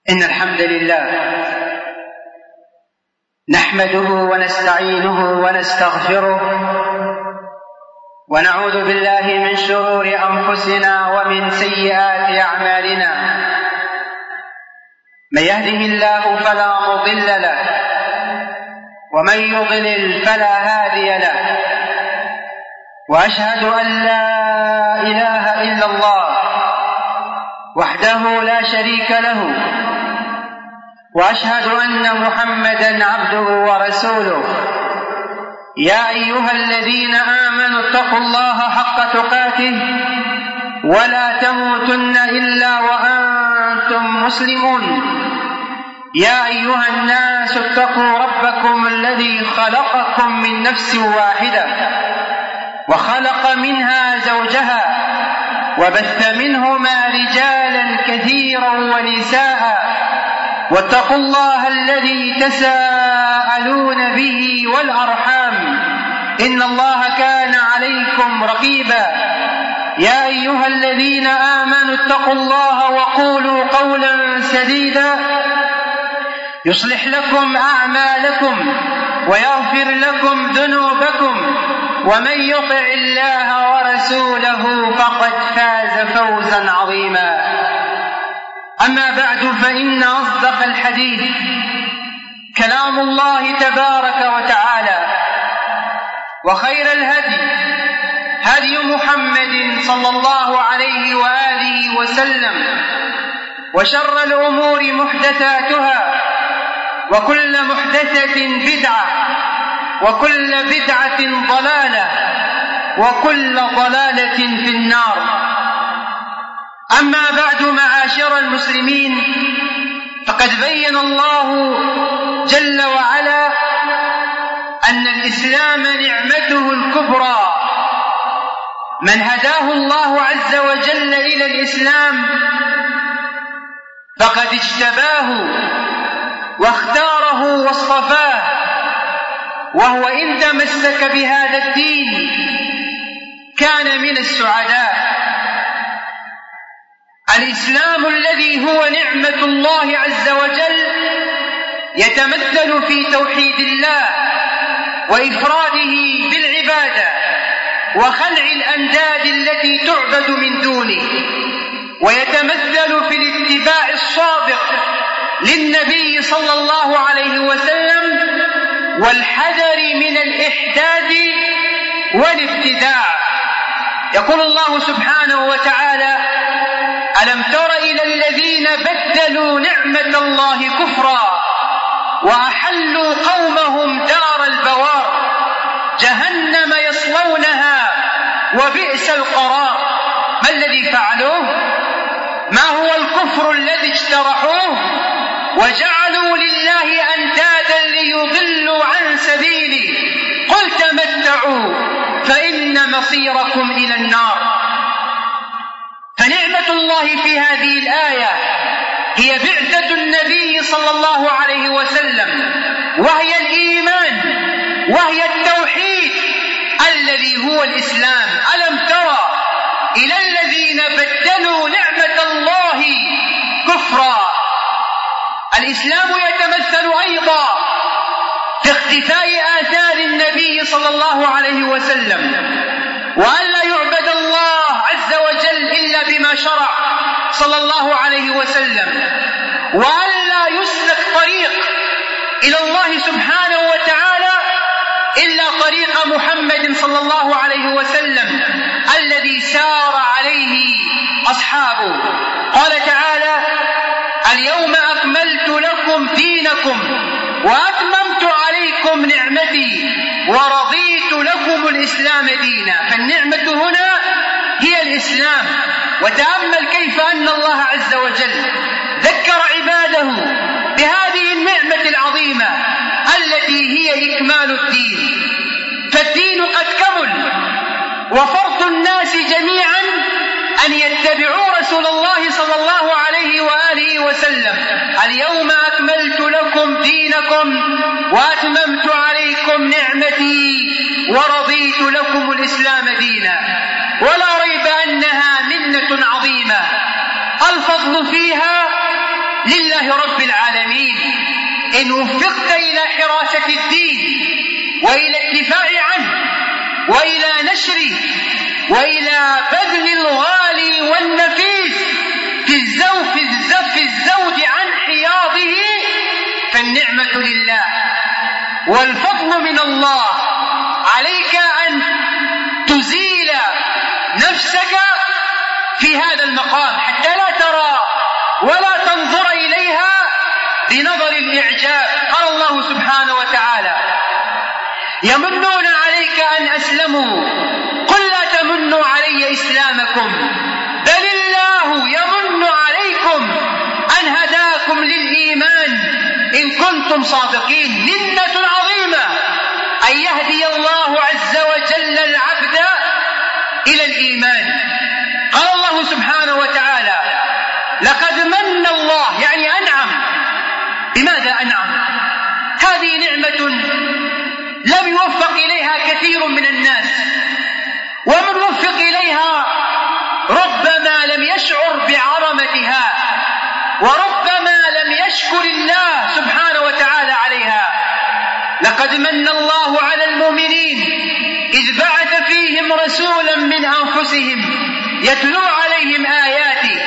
إن الحمد لله نحمده ونستعينه ونستغفره ونعوذ بالله من شرور أنفسنا ومن سيئات أعمالنا. من يهده الله فلا مضل له ومن يضلل فلا هادي له، وأشهد أن لا إله إلا الله وحده لا شريك له، وأشهد أن محمدًا عبده ورسوله. يا أيها الذين آمنوا اتقوا الله حق تقاته ولا تموتن إلا وأنتم مسلمون. يا أيها الناس اتقوا ربكم الذي خلقكم من نفس واحدة وخلق منها زوجها وبث منهما رجالا كثيرا ونساء، واتقوا الله الذي تساءلون به والأرحام إن الله كان عليكم رقيبا. يا أيها الذين آمنوا اتقوا الله وقولوا قولا سديدا يصلح لكم أعمالكم ويغفر لكم ذنوبكم، ومن يطع الله ورسوله فقد فاز فوزا عظيما. أما بعد، فإن أصدق الحديث كلام الله تبارك وتعالى، وخير الهدي هدي محمد صلى الله عليه وآله وسلم، وشر الأمور محدثاتها، وكل محدثة بدعة، وكل بدعة ضلالة، وكل ضلالة في النار. أما بعد، معاشر المسلمين، فقد بين الله جل وعلا أن الإسلام نعمته الكبرى. من هداه الله عز وجل إلى الإسلام فقد اجتباه واختاره واصطفاه، وهو إن تمسك بهذا الدين كان من السعداء. الإسلام الذي هو نعمة الله عز وجل يتمثل في توحيد الله وإفراده بالعبادة وخلع الأنداد التي تعبد من دونه، ويتمثل في الاتباع الصادق للنبي صلى الله عليه وسلم والحذر من الإحداث والابتداع. يقول الله سبحانه وتعالى: ألم تر إلى الذين بدلوا نعمة الله كفرا وأحلوا قومهم دار البوار جهنم يصلونها وبئس القرار. ما الذي فعلوه؟ ما هو الكفر الذي اجترحوه؟ وجعلوا لله أندادا ليضلوا عن سبيله. قل تمتعوا فإن مصيركم إلى النار. فنعمة الله في هذه الآية هي بعثة النبي صلى الله عليه وسلم، وهي الإيمان، وهي التوحيد الذي هو الإسلام. ألم ترى إلى الذين بدلوا نعمة الله كفرا. الإسلام يتمثل أيضا في اختفاء آثار النبي صلى الله عليه وسلم، وأن لا يعبد الله عز وجل إلا بما شرع صلى الله عليه وسلم، وأن لا يسلك طريق إلى الله سبحانه وتعالى إلا طريق محمد صلى الله عليه وسلم الذي سار عليه أصحابه. قال تعالى: اليوم أكملت لكم دينكم وأتممت عليكم نعمتي ورضيت لكم الإسلام دينا. فالنعمة هنا هي الإسلام. وتأمل كيف أن الله عز وجل ذكر عباده بهذه النعمة العظيمة التي هي إكمال الدين. فالدين قد كمل، وفرض الناس جميعا أن يتبعوا رسول الله صلى الله عليه وآله وسلم. اليوم أكملت لكم دينكم وأتممت عليكم نعمتي ورضيت لكم الإسلام دينا. ولا ريب أنها منة عظيمة الفضل فيها لله رب العالمين. إن وفقت إلى حراسة الدين وإلى الدفاع عنه وإلى نشره وإلى بذل الغالي والنفيس في الزود عن حياضه، فالنعمة لله والفضل من الله. عليك أن تزيل نفسك في هذا المقام حتى لا ترى ولا تنظر إليها بنظر الإعجاب. قال الله سبحانه وتعالى: يمنون عليك أن أسلموا قل لا تمنوا علي إسلامكم بل الله يمن عليكم أن هداكم للإيمان إن كنتم صادقين. منة عظيمة أن يهدي الله عز وجل العبد إلى الإيمان. قال الله سبحانه وتعالى: لقد من الله، يعني أنعم. بماذا أنعم؟ هذه نعمة لم يوفق إليها كثير من الناس، ومن وفق إليها ربما لم يشعر بعظمتها، وربما لم يشكر الله سبحانه وتعالى عليها. لقد من الله على المؤمنين إذ بعث فيهم رسولا من أنفسهم يتلو عليهم آياته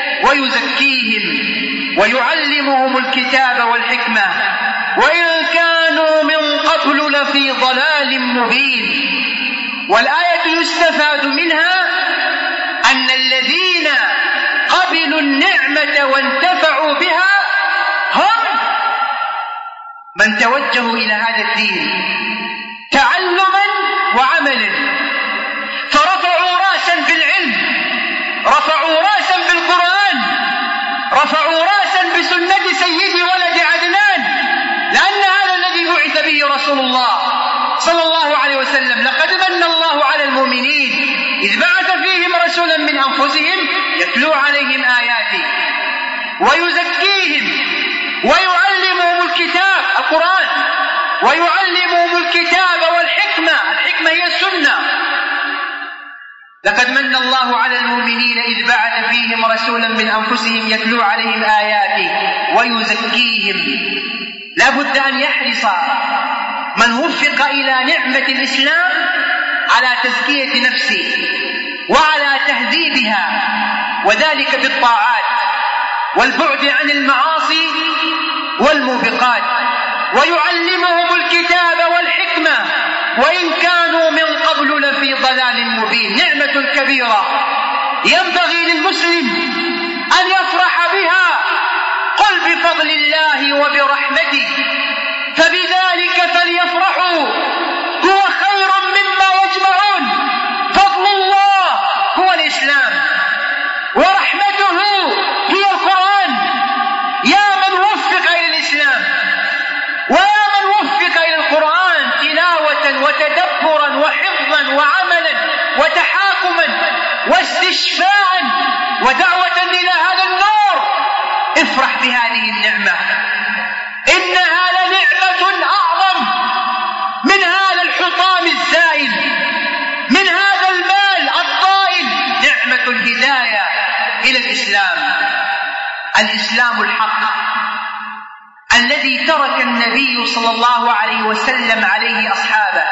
ويزكيهم ويعلمهم الكتاب والحكمة وإن كانوا من قبل لفي ضلال مبين. والآية يستفاد منها أن الذين قبلوا النعمة وانتفعوا بها هم من توجهوا إلى هذا الدين تعلما وعملا، فرفعوا رأسا في العلم، رفعوا رأسا في القرآن، رفعوا رأسا بسنة سيد ولد عدنان، لأن هذا الذي بعث به رسول الله صلى الله عليه وسلم. لقد من الله على المؤمنين إذ بعث فيهم رسولا من أنفسهم يتلو عليهم آياته ويزكيهم ويعلمهم الكتاب، القرآن، ويعلمهم الكتاب والحكمة. الحكمة هي السنة. لقد من الله على المؤمنين إذ بعث فيهم رسولا من أنفسهم يتلو عليهم آياته ويزكيهم. لا بد أن يحرص من وفق إلى نعمة الإسلام على تزكية نفسه وعلى تهذيبها، وذلك بالطاعات والبعد عن المعاصي والموبقات، ويعلمهم الكتاب والحكمة وإن كانوا من قبل لفي ضلال مبين. نعمة كبيرة ينبغي للمسلم أن يفرح بها. قل بفضل الله وبرحمته فبذلك فليفرحوا هو خير مما يجمعون. فضل الله هو الإسلام ورحمته هي القرآن. يا من وفق إلى الإسلام ويا من وفق إلى القرآن تلاوة وتدبرا وحفظا وعملا وتحاكما واستشفاعا ودعوة إلى هذا النور، افرح بهذه النعمة. إنها لنعمة أعظم من هذا الحطام الزائل، من هذا المال الطائل. نعمة الهداية إلى الإسلام، الإسلام الحق الذي ترك النبي صلى الله عليه وسلم عليه أصحابه.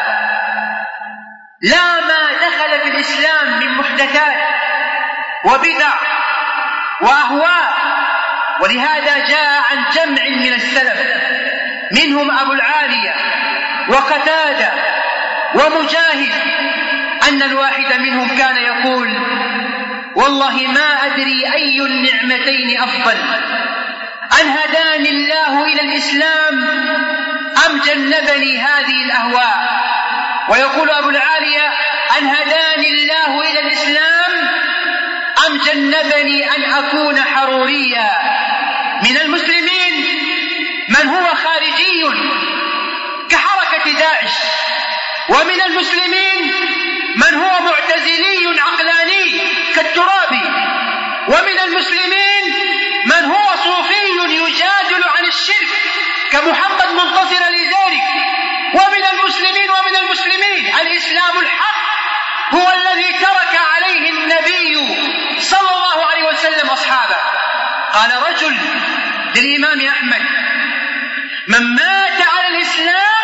لا ما دخل في الإسلام من محدثات وبدع وأهواء. ولهذا جاء عن جمع من السلف منهم أبو العالية وقتادة ومجاهد أن الواحد منهم كان يقول: والله ما أدري أي النعمتين أفضل، أن هداني الله إلى الإسلام أم جنبني هذه الأهواء. ويقول أبو العالية: أن هداني الله إلى الإسلام أم جنبني أن أكون حروريا. من المسلمين من هو خارجي كحركة داعش، ومن المسلمين من هو معتزلي عقلاني كالترابي، ومن المسلمين من هو صوفي يجادل عن الشرك كمحمد منتصر لذلك. ومن المسلمين الإسلام الحق هو الذي ترك عليه النبي صلى الله عليه وسلم أصحابه. قال رجل للإمام أحمد: من مات على الإسلام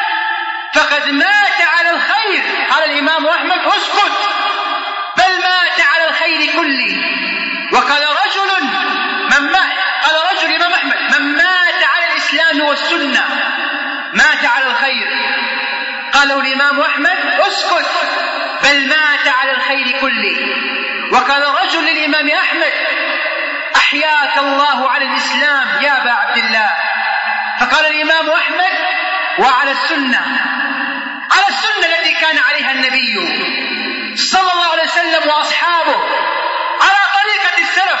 فقد مات على الخير. قال الإمام أحمد: اسكت، بل مات على الخير كله. وقال رجل قال رجل الإمام أحمد: من مات على الإسلام والسنة مات على الخير. قالوا الإمام أحمد: اسكت، بل مات على الخير كله. وقال رجل للإمام أحمد: أحياك الله على الإسلام يا أبا عبد الله. فقال الإمام أحمد: وعلى السنة، على السنة التي كان عليها النبي صلى الله عليه وسلم وأصحابه، على طريقة السلف.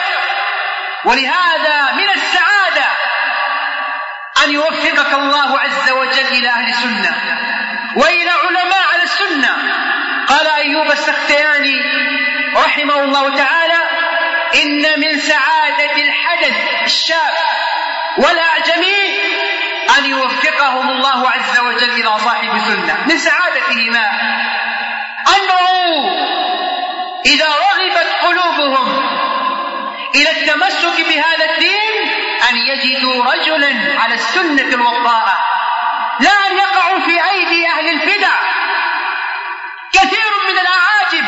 ولهذا من السعادة أن يوفقك الله عز وجل إلى أهل السنة وإلى علماء على السنة. قال أيوب السختياني رحمه الله تعالى: إن من سعادة الحدث الشاب والأعجمي أن يوفقهم الله عز وجل إلى صاحب سنة. من سعادتهما أنه إذا رغبت قلوبهم إلى التمسك بهذا الدين أن يجدوا رجلا على السنة الوضاءة، لا أن يقعوا في أيدي أهل البدع. كثير من الأعاجم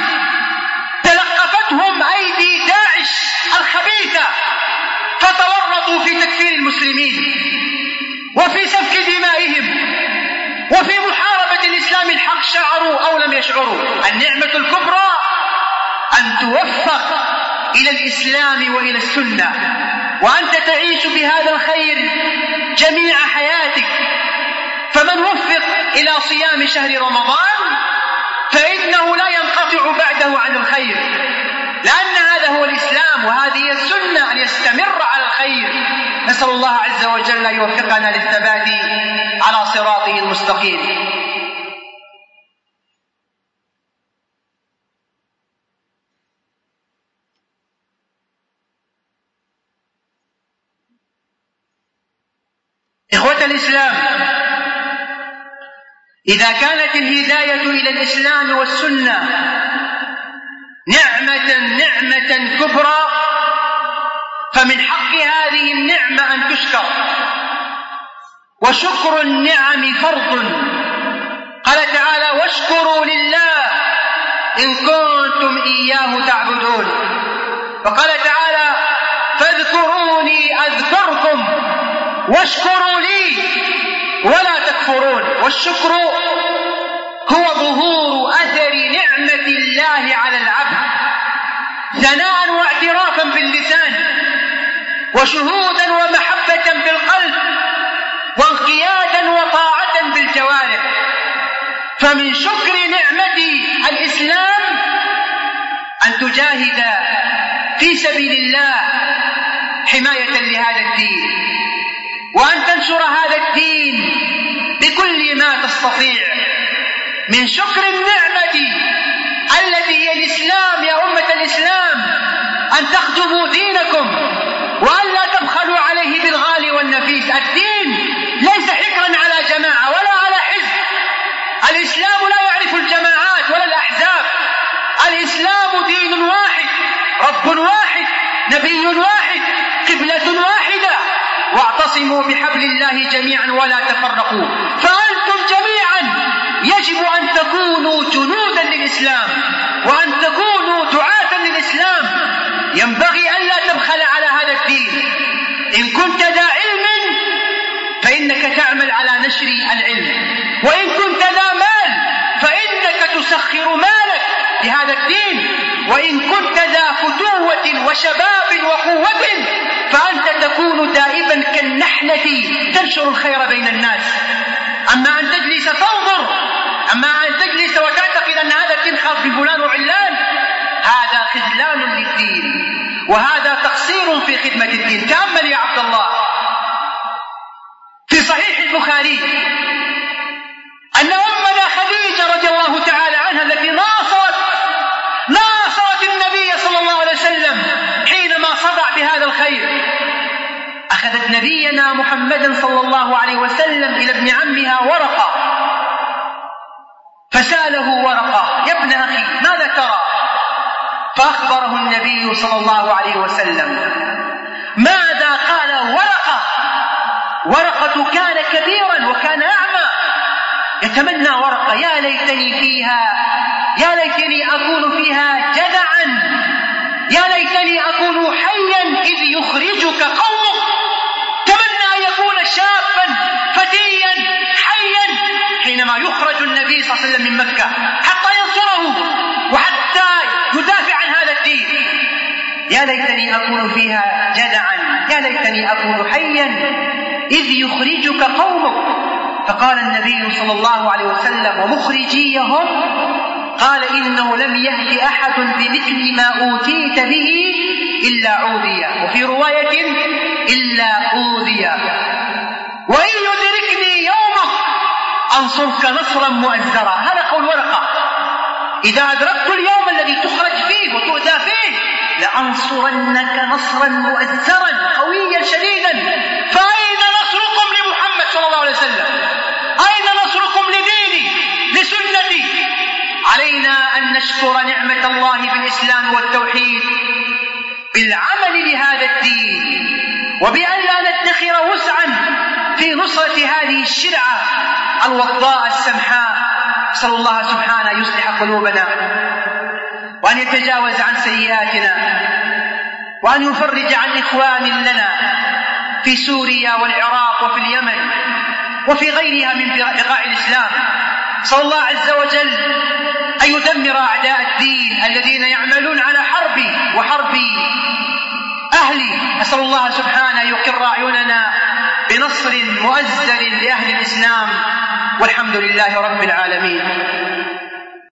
تلقفتهم أيدي داعش الخبيثة فتورطوا في تكفير المسلمين وفي سفك دمائهم وفي محاربة الإسلام الحق، شعروا أو لم يشعروا. النعمة الكبرى أن توفق إلى الإسلام وإلى السنة، وأنت تعيش بهذا الخير جميع حياتك. فمن وفق إلى صيام شهر رمضان فإنه لا ينقطع بعده عن الخير، لأن هذا هو الإسلام وهذه السنة، أن يستمر على الخير. نسأل الله عز وجل أن يوفقنا للثبات على صراطه المستقيم. إخوة الإسلام، إذا كانت الهداية إلى الإسلام والسنة نعمة كبرى، فمن حق هذه النعمة أن تشكر، وشكر النعم فرض. قال تعالى: واشكروا لله إن كنتم إياه تعبدون. وقال تعالى: فاذكروني أذكركم واشكروا لي ولا تكفرون. والشكر هو ظهور أثر نعمة الله على العبد، ثناء واعترافا باللسان، وشهودا ومحبة بالقلب، وانقيادا وطاعة بالجوارح. فمن شكر نعمة الإسلام أن تجاهد في سبيل الله حماية لهذا الدين، وأن تنشر هذا الدين بكل ما تستطيع. من شكر النعمة التي هي الإسلام يا أمة الإسلام أن تخدموا دينكم وأن لا تبخلوا عليه بالغالي والنفيس. الدين ليس حكرا على جماعة ولا على حزب. الإسلام لا يعرف الجماعات ولا الأحزاب. الإسلام دين واحد، رب واحد، نبي واحد، قبلة واحدة. واعتصموا بحبل الله جميعا ولا تفرقوا. فأنتم جميعا يجب أن تكونوا جنودا للإسلام وأن تكونوا دعاة للإسلام. ينبغي أن لا تبخل على هذا الدين. إن كنت ذا علم فإنك تعمل على نشر العلم، وإن كنت ذا مال فإنك تسخر مالك لهذا الدين، وإن كنت ذا فتوة وشباب وقوة فأنت تكون دائما كالنحلة تنشر الخير بين الناس. أما أن تجلس تنظر، أما أن تجلس وتعتقد أن هذا الدين خاص بفلان وعلان، هذا خذلان للدين وهذا تقصير في خدمة الدين. تأمل يا عبد الله في صحيح البخاري أن أمنا خديجة رضي الله تعالى عنها التي ناصرت النبي صلى الله عليه وسلم حينما صدع بهذا الخير، أخذت نبينا محمدا صلى الله عليه وسلم إلى ابن عمها ورقة، فسأله ورقة: يا ابن أخي ماذا ترى؟ فأخبره النبي صلى الله عليه وسلم. ماذا قاله؟ ورقة كان كبيرا وكان أعمى، يتمنى ورقة، يا ليتني أكون فيها جدعا، يا ليتني أكون حيا إذ يخرجك قومك. تمنى أن يكون شابا فتيا حيا حينما يخرج النبي صلى الله عليه وسلم من مكة حتى ينصره وحتى يدافع عن هذا الدين. يا ليتني أكون فيها جدعا، يا ليتني أكون حيا إذ يخرجك قومك. فقال النبي صلى الله عليه وسلم ومخرجيهم، قال إنه لم يأتي أحد بمثل ما أوتيت به إلا عوذي، وفي رواية إلا أوذي، وإن يدركني يومك أنصرك نصرا مؤزرا. هذا قول ورقة، إذا أدركت اليوم الذي تخرج فيه وتؤذى فيه لأنصرنك نصرا مؤزرا قويا شديدا. فأين نصركم لمحمد صلى الله عليه وسلم؟ أين نصركم لديني لسنتي؟ علينا أن نشكر نعمة الله بالإسلام والتوحيد بالعمل لهذا الدين، وبأن لا ندخر وسعا في نصرة هذه الشرعة الوضاء السمحاء. صلى الله سبحانه يصلح قلوبنا، وأن يتجاوز عن سيئاتنا، وأن يفرج عن إخوان لنا في سوريا والعراق وفي اليمن وفي غيرها من بقاع الإسلام. صلى الله عز وجل أن يدمر أعداء الدين الذين يعملون على وحرب أهلي. أسأل الله سبحانه يقر أعيننا بنصر مؤزر لأهل الإسلام، والحمد لله رب العالمين.